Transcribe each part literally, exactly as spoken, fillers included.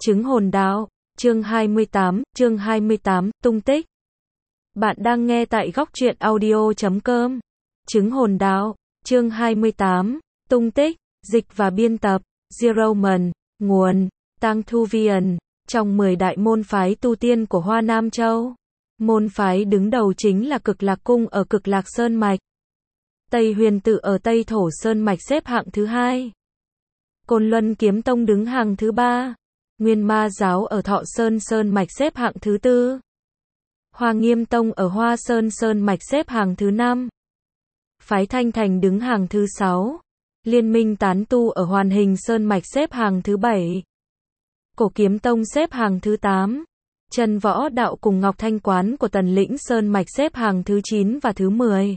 Chứng hồn đạo, chương hai mươi tám, chương hai mươi tám, tung tích. Bạn đang nghe tại góc truyện audio chấm com. Chứng hồn đạo, chương hai mươi tám, tung tích, dịch và biên tập, Zeroman, nguồn, Tăng Thu Viền, trong mười đại môn phái tu tiên của Hoa Nam Châu. Môn phái đứng đầu chính là Cực Lạc Cung ở Cực Lạc Sơn Mạch. Tây Huyền Tự ở Tây Thổ Sơn Mạch xếp hạng thứ hai. Côn Luân Kiếm Tông đứng hàng thứ ba. Nguyên Ma Giáo ở Thọ Sơn Sơn Mạch xếp hạng thứ tư. Hoa Nghiêm Tông ở Hoa Sơn Sơn Mạch xếp hàng thứ năm. Phái Thanh Thành đứng hàng thứ sáu. Liên Minh Tán Tu ở Hoàn Hình Sơn Mạch xếp hàng thứ bảy. Cổ Kiếm Tông xếp hàng thứ tám. Trần Võ Đạo cùng Ngọc Thanh Quán của Tần Lĩnh Sơn Mạch xếp hàng thứ chín và thứ mười.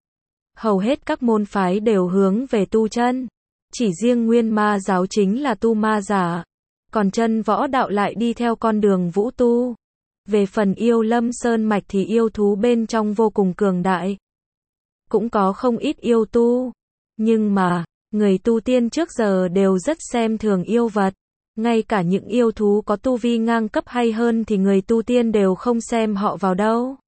Hầu hết các môn phái đều hướng về tu chân. Chỉ riêng Nguyên Ma Giáo chính là tu ma giả. Còn Trân Võ Đạo lại đi theo con đường vũ tu. Về phần Yêu Lâm Sơn Mạch thì yêu thú bên trong vô cùng cường đại. Cũng có không ít yêu tu. Nhưng mà, người tu tiên trước giờ đều rất xem thường yêu vật. Ngay cả những yêu thú có tu vi ngang cấp hay hơn thì người tu tiên đều không xem họ vào đâu.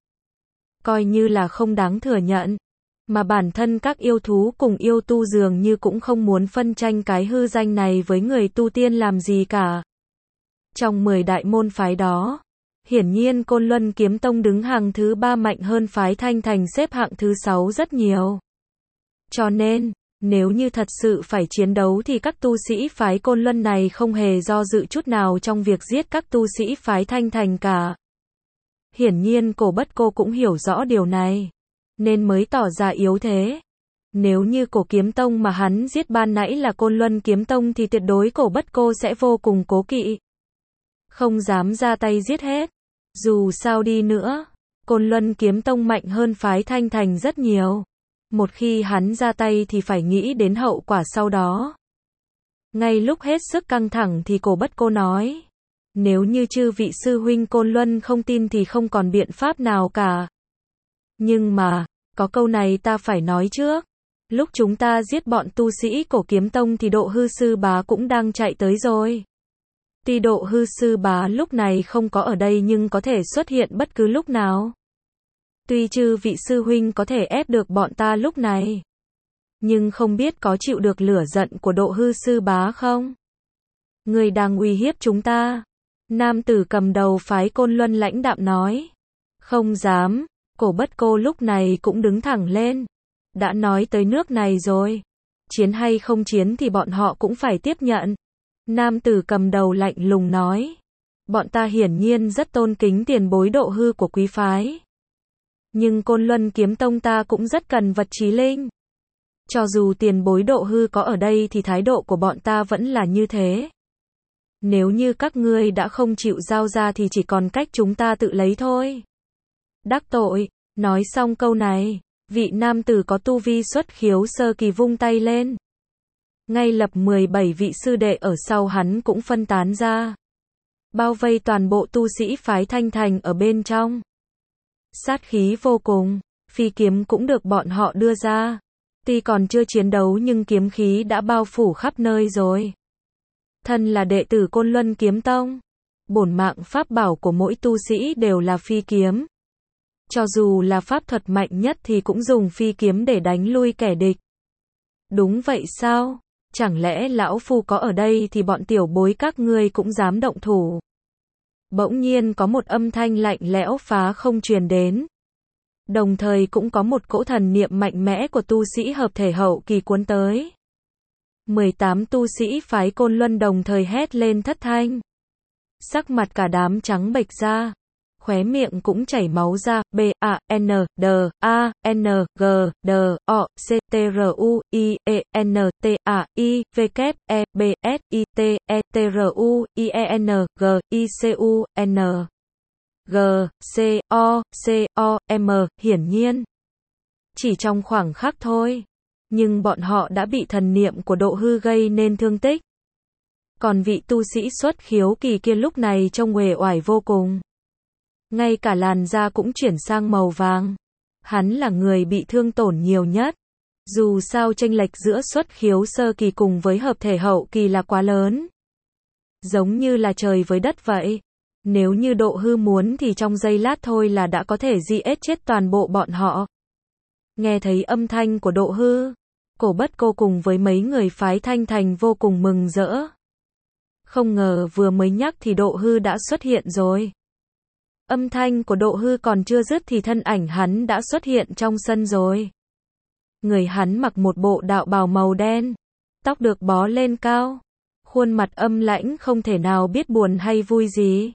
Coi như là không đáng thừa nhận. Mà bản thân các yêu thú cùng yêu tu dường như cũng không muốn phân tranh cái hư danh này với người tu tiên làm gì cả. Trong mười đại môn phái đó, hiển nhiên Côn Luân Kiếm Tông đứng hàng thứ ba mạnh hơn phái Thanh Thành xếp hạng thứ sáu rất nhiều. Cho nên, nếu như thật sự phải chiến đấu thì các tu sĩ phái Côn Luân này không hề do dự chút nào trong việc giết các tu sĩ phái Thanh Thành cả. Hiển nhiên Cổ Bất Cô cũng hiểu rõ điều này, nên mới tỏ ra yếu thế. Nếu như Cổ Kiếm Tông mà hắn giết ban nãy là Côn Luân Kiếm Tông thì tuyệt đối Cổ Bất Cô sẽ vô cùng cố kỵ. Không dám ra tay giết hết. Dù sao đi nữa, Côn Luân Kiếm Tông mạnh hơn phái Thanh Thành rất nhiều. Một khi hắn ra tay thì phải nghĩ đến hậu quả sau đó. Ngay lúc hết sức căng thẳng thì Cổ Bất Cô nói. Nếu như chư vị sư huynh Côn Luân không tin thì không còn biện pháp nào cả. Nhưng mà, có câu này ta phải nói trước. Lúc chúng ta giết bọn tu sĩ Cổ Kiếm Tông thì Độ Hư Sư Bá cũng đang chạy tới rồi. Tuy Độ Hư Sư Bá lúc này không có ở đây nhưng có thể xuất hiện bất cứ lúc nào. Tuy chư vị sư huynh có thể ép được bọn ta lúc này, nhưng không biết có chịu được lửa giận của Độ Hư Sư Bá không? Người đang uy hiếp chúng ta. Nam tử cầm đầu phái Côn Luân lãnh đạm nói. Không dám. Cổ Bất Cô lúc này cũng đứng thẳng lên. Đã nói tới nước này rồi. Chiến hay không chiến thì bọn họ cũng phải tiếp nhận. Nam tử cầm đầu lạnh lùng nói. Bọn ta hiển nhiên rất tôn kính tiền bối Độ Hư của quý phái. Nhưng Côn Luân Kiếm Tông ta cũng rất cần vật trí linh. Cho dù tiền bối Độ Hư có ở đây thì thái độ của bọn ta vẫn là như thế. Nếu như các ngươi đã không chịu giao ra thì chỉ còn cách chúng ta tự lấy thôi. Đắc tội. Nói xong câu này, vị nam tử có tu vi xuất khiếu sơ kỳ vung tay lên. Ngay lập mười bảy vị sư đệ ở sau hắn cũng phân tán ra. Bao vây toàn bộ tu sĩ phái Thanh Thành ở bên trong. Sát khí vô cùng, phi kiếm cũng được bọn họ đưa ra. Tuy còn chưa chiến đấu nhưng kiếm khí đã bao phủ khắp nơi rồi. Thân là đệ tử Côn Luân Kiếm Tông. Bổn mạng pháp bảo của mỗi tu sĩ đều là phi kiếm. Cho dù là pháp thuật mạnh nhất thì cũng dùng phi kiếm để đánh lui kẻ địch. Đúng vậy sao? Chẳng lẽ lão phu có ở đây thì bọn tiểu bối các ngươi cũng dám động thủ? Bỗng nhiên có một âm thanh lạnh lẽo phá không truyền đến. Đồng thời cũng có một cỗ thần niệm mạnh mẽ của tu sĩ hợp thể hậu kỳ cuốn tới. mười tám tu sĩ phái Côn Luân đồng thời hét lên thất thanh. Sắc mặt cả đám trắng bệch ra. Khóe miệng cũng chảy máu ra. B, A, N, D, A, N, G, D, O, C, T, R, U, I, E, N, T, A, I, V, K, E, B, S, I, T, E, T, R, U, I, E, N, G, I, C, U, N, G, C, O, C, O, M, hiển nhiên. Chỉ trong khoảng khắc thôi. Nhưng bọn họ đã bị thần niệm của Độ Hư gây nên thương tích. Còn vị tu sĩ xuất khiếu kỳ kia lúc này trông uể oải vô cùng. Ngay cả làn da cũng chuyển sang màu vàng. Hắn là người bị thương tổn nhiều nhất. Dù sao chênh lệch giữa xuất khiếu sơ kỳ cùng với hợp thể hậu kỳ là quá lớn. Giống như là trời với đất vậy. Nếu như Độ Hư muốn thì trong giây lát thôi là đã có thể giết chết toàn bộ bọn họ. Nghe thấy âm thanh của Độ Hư, Cổ Bất Cô cùng với mấy người phái Thanh Thành vô cùng mừng rỡ. Không ngờ vừa mới nhắc thì Độ Hư đã xuất hiện rồi. Âm thanh của Độ Hư còn chưa dứt thì thân ảnh hắn đã xuất hiện trong sân rồi. Người hắn mặc một bộ đạo bào màu đen, tóc được bó lên cao, khuôn mặt âm lãnh không thể nào biết buồn hay vui gì.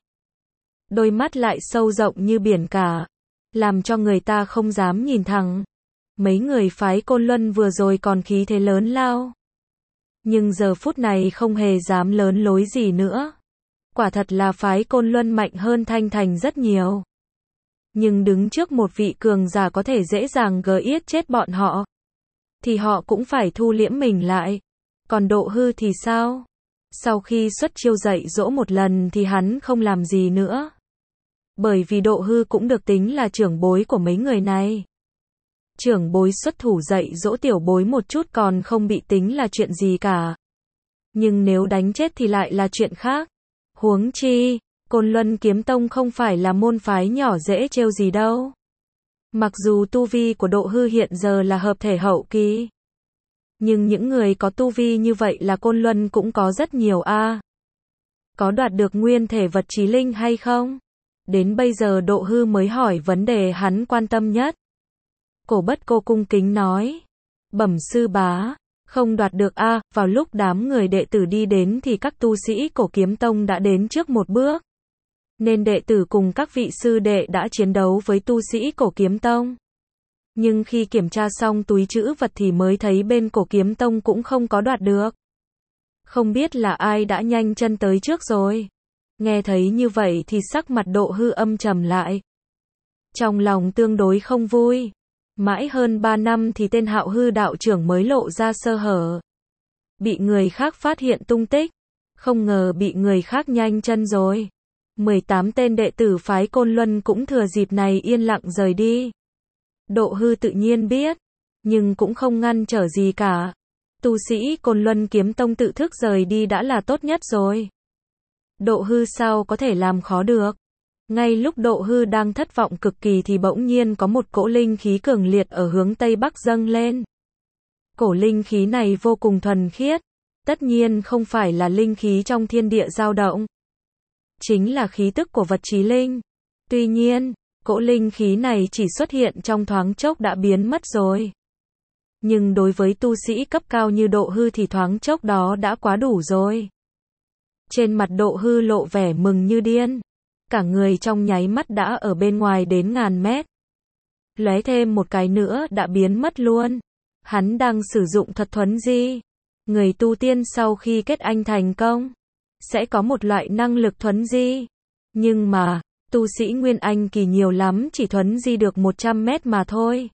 Đôi mắt lại sâu rộng như biển cả, làm cho người ta không dám nhìn thẳng. Mấy người phái Côn Luân vừa rồi còn khí thế lớn lao, nhưng giờ phút này không hề dám lớn lối gì nữa. Quả thật là phái Côn Luân mạnh hơn Thanh Thành rất nhiều. Nhưng đứng trước một vị cường giả có thể dễ dàng gờ yết chết bọn họ, thì họ cũng phải thu liễm mình lại. Còn Độ Hư thì sao? Sau khi xuất chiêu dạy dỗ một lần thì hắn không làm gì nữa. Bởi vì Độ Hư cũng được tính là trưởng bối của mấy người này. Trưởng bối xuất thủ dạy dỗ tiểu bối một chút còn không bị tính là chuyện gì cả. Nhưng nếu đánh chết thì lại là chuyện khác. Huống chi, Côn Luân Kiếm Tông không phải là môn phái nhỏ dễ trêu gì đâu. Mặc dù tu vi của Độ Hư hiện giờ là hợp thể hậu kỳ, nhưng những người có tu vi như vậy là Côn Luân cũng có rất nhiều a. À. Có đoạt được nguyên thể vật chí linh hay không? Đến bây giờ Độ Hư mới hỏi vấn đề hắn quan tâm nhất. Cổ Bất Cô cung kính nói, bẩm sư bá, không đoạt được a. À. Vào lúc đám người đệ tử đi đến thì các tu sĩ Cổ Kiếm Tông đã đến trước một bước, nên đệ tử cùng các vị sư đệ đã chiến đấu với tu sĩ Cổ Kiếm Tông. Nhưng khi kiểm tra xong túi trữ vật thì mới thấy bên Cổ Kiếm Tông cũng không có đoạt được. Không biết là ai đã nhanh chân tới trước rồi. Nghe thấy như vậy thì sắc mặt Độ Hư âm trầm lại. Trong lòng tương đối không vui. Mãi hơn ba năm thì tên Hạo Hư đạo trưởng mới lộ ra sơ hở. Bị người khác phát hiện tung tích. Không ngờ bị người khác nhanh chân rồi. mười tám tên đệ tử phái Côn Luân cũng thừa dịp này yên lặng rời đi. Độ Hư tự nhiên biết, nhưng cũng không ngăn trở gì cả. Tu sĩ Côn Luân Kiếm Tông tự thức rời đi đã là tốt nhất rồi. Độ Hư sao có thể làm khó được. Ngay lúc Độ Hư đang thất vọng cực kỳ thì bỗng nhiên có một cỗ linh khí cường liệt ở hướng Tây Bắc dâng lên. Cổ linh khí này vô cùng thuần khiết, tất nhiên không phải là linh khí trong thiên địa dao động. Chính là khí tức của vật chí linh. Tuy nhiên, cỗ linh khí này chỉ xuất hiện trong thoáng chốc đã biến mất rồi. Nhưng đối với tu sĩ cấp cao như Độ Hư thì thoáng chốc đó đã quá đủ rồi. Trên mặt Độ Hư lộ vẻ mừng như điên. Cả người trong nháy mắt đã ở bên ngoài đến ngàn mét. Lóe thêm một cái nữa đã biến mất luôn. Hắn đang sử dụng thuật thuấn di. Người tu tiên sau khi kết anh thành công, sẽ có một loại năng lực thuấn di. Nhưng mà, tu sĩ Nguyên Anh kỳ nhiều lắm chỉ thuấn di được một trăm mét mà thôi.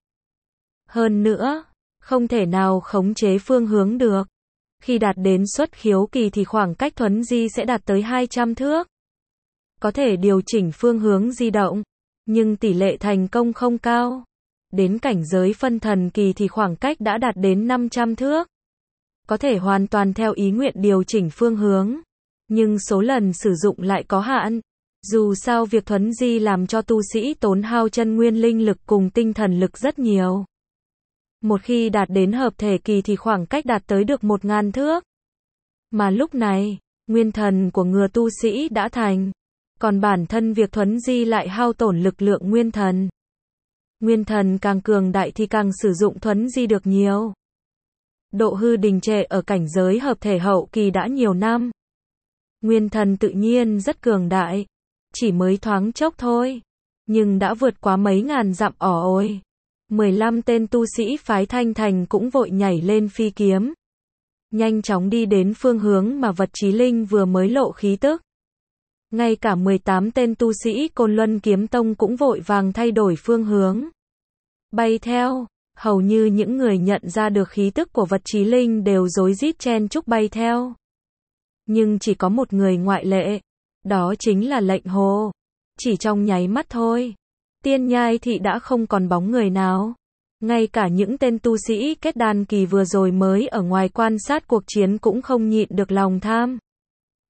Hơn nữa, không thể nào khống chế phương hướng được. Khi đạt đến xuất khiếu kỳ thì khoảng cách thuấn di sẽ đạt tới hai trăm thước. Có thể điều chỉnh phương hướng di động, nhưng tỷ lệ thành công không cao. Đến cảnh giới phân thần kỳ thì khoảng cách đã đạt đến năm trăm thước. Có thể hoàn toàn theo ý nguyện điều chỉnh phương hướng, nhưng số lần sử dụng lại có hạn. Dù sao việc thuấn di làm cho tu sĩ tốn hao chân nguyên linh lực cùng tinh thần lực rất nhiều. Một khi đạt đến hợp thể kỳ thì khoảng cách đạt tới được một ngàn thước. Mà lúc này, nguyên thần của ngừa tu sĩ đã thành. Còn bản thân việc thuấn di lại hao tổn lực lượng nguyên thần. Nguyên thần càng cường đại thì càng sử dụng thuấn di được nhiều. Độ Hư đình trệ ở cảnh giới hợp thể hậu kỳ đã nhiều năm. Nguyên thần tự nhiên rất cường đại. Chỉ mới thoáng chốc thôi. Nhưng đã vượt quá mấy ngàn dặm ỏ ôi. mười lăm tên tu sĩ phái Thanh Thành cũng vội nhảy lên phi kiếm. Nhanh chóng đi đến phương hướng mà vật chí linh vừa mới lộ khí tức. Ngay cả mười tám tên tu sĩ Côn Luân Kiếm Tông cũng vội vàng thay đổi phương hướng. Bay theo, hầu như những người nhận ra được khí tức của vật chí linh đều rối rít chen chúc bay theo. Nhưng chỉ có một người ngoại lệ, đó chính là Lệnh Hồ. Chỉ trong nháy mắt thôi, Tiên Nhai Thị đã không còn bóng người nào. Ngay cả những tên tu sĩ kết đan kỳ vừa rồi mới ở ngoài quan sát cuộc chiến cũng không nhịn được lòng tham.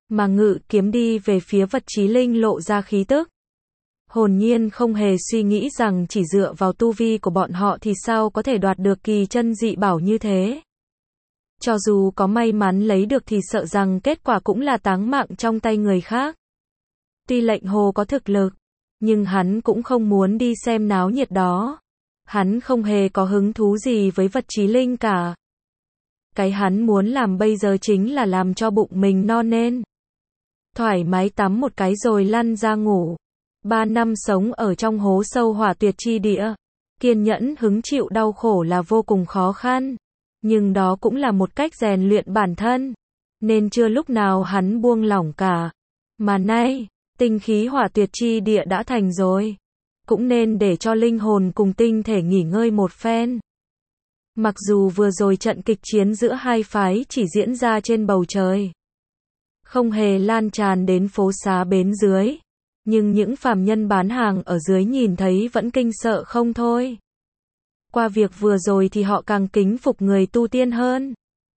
mà ngự kiếm đi về phía Vật Chí Linh lộ ra khí tức. Hồn nhiên không hề suy nghĩ rằng chỉ dựa vào tu vi của bọn họ thì sao có thể đoạt được kỳ chân dị bảo như thế. Cho dù có may mắn lấy được thì sợ rằng kết quả cũng là táng mạng trong tay người khác. Tuy lệnh hồ có thực lực, nhưng hắn cũng không muốn đi xem náo nhiệt đó. Hắn không hề có hứng thú gì với Vật Chí Linh cả. Cái hắn muốn làm bây giờ chính là làm cho bụng mình no nên. Thoải mái tắm một cái rồi lăn ra ngủ. Ba năm sống ở trong hố sâu hỏa tuyệt chi địa, kiên nhẫn hứng chịu đau khổ là vô cùng khó khăn. Nhưng đó cũng là một cách rèn luyện bản thân. Nên chưa lúc nào hắn buông lỏng cả. Mà nay, tinh khí hỏa tuyệt chi địa đã thành rồi. Cũng nên để cho linh hồn cùng tinh thể nghỉ ngơi một phen. Mặc dù vừa rồi trận kịch chiến giữa hai phái chỉ diễn ra trên bầu trời, không hề lan tràn đến phố xá bến dưới, nhưng những phàm nhân bán hàng ở dưới nhìn thấy vẫn kinh sợ không thôi. Qua việc vừa rồi thì họ càng kính phục người tu tiên hơn.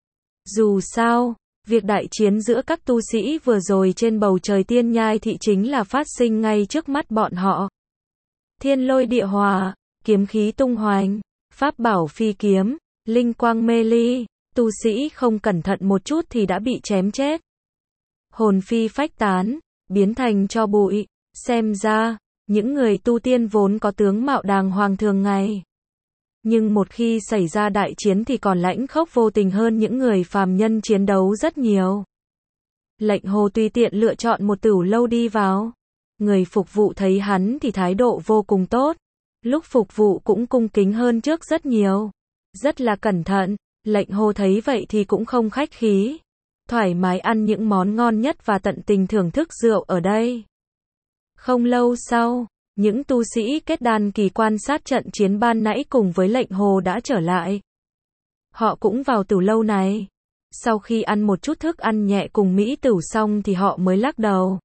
Dù sao, việc đại chiến giữa các tu sĩ vừa rồi trên bầu trời tiên nhai thị chính là phát sinh ngay trước mắt bọn họ. Thiên lôi địa hòa, kiếm khí tung hoành, pháp bảo phi kiếm, linh quang mê ly, tu sĩ không cẩn thận một chút thì đã bị chém chết. Hồn phi phách tán, biến thành tro bụi. Xem ra, những người tu tiên vốn có tướng mạo đàng hoàng thường ngày. Nhưng một khi xảy ra đại chiến thì còn lãnh khốc vô tình hơn những người phàm nhân chiến đấu rất nhiều. Lệnh hồ tùy tiện lựa chọn một tửu lâu đi vào. Người phục vụ thấy hắn thì thái độ vô cùng tốt. Lúc phục vụ cũng cung kính hơn trước rất nhiều. Rất là cẩn thận, lệnh hồ thấy vậy thì cũng không khách khí. Thoải mái ăn những món ngon nhất và tận tình thưởng thức rượu ở đây. Không lâu sau, những tu sĩ kết đan kỳ quan sát trận chiến ban nãy cùng với lệnh hồ đã trở lại. Họ cũng vào tửu lâu này. Sau khi ăn một chút thức ăn nhẹ cùng mỹ tửu xong thì họ mới lắc đầu.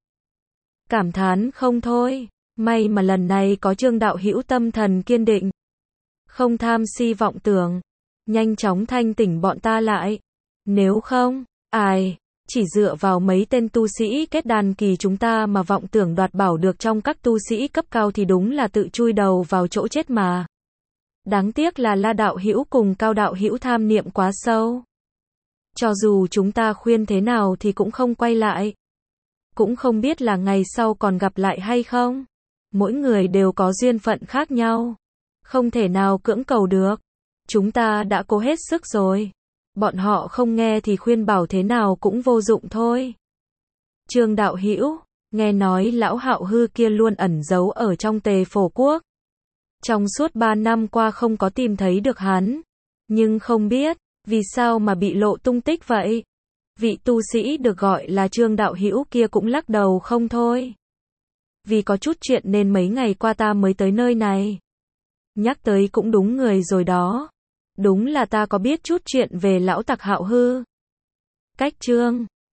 Cảm thán không thôi, may mà lần này có Trương đạo hữu tâm thần kiên định. Không tham si vọng tưởng, nhanh chóng thanh tỉnh bọn ta lại. Nếu không, ai, chỉ dựa vào mấy tên tu sĩ kết đan kỳ chúng ta mà vọng tưởng đoạt bảo được trong các tu sĩ cấp cao thì đúng là tự chui đầu vào chỗ chết mà. Đáng tiếc là La đạo hữu cùng Cao đạo hữu tham niệm quá sâu. Cho dù chúng ta khuyên thế nào thì cũng không quay lại. Cũng không biết là ngày sau còn gặp lại hay không. Mỗi người đều có duyên phận khác nhau. Không thể nào cưỡng cầu được. Chúng ta đã cố hết sức rồi. Bọn họ không nghe thì khuyên bảo thế nào cũng vô dụng thôi. Trương đạo hữu, nghe nói lão Hạo Hư kia luôn ẩn giấu ở trong Tề Phổ Quốc. Trong suốt ba năm qua không có tìm thấy được hắn. Nhưng không biết, vì sao mà bị lộ tung tích vậy? Vị tu sĩ được gọi là Trương đạo hữu kia cũng lắc đầu không thôi. Vì có chút chuyện nên mấy ngày qua ta mới tới nơi này. Nhắc tới cũng đúng người rồi đó. Đúng là ta có biết chút chuyện về lão tặc Hạo Hư. Cách Trương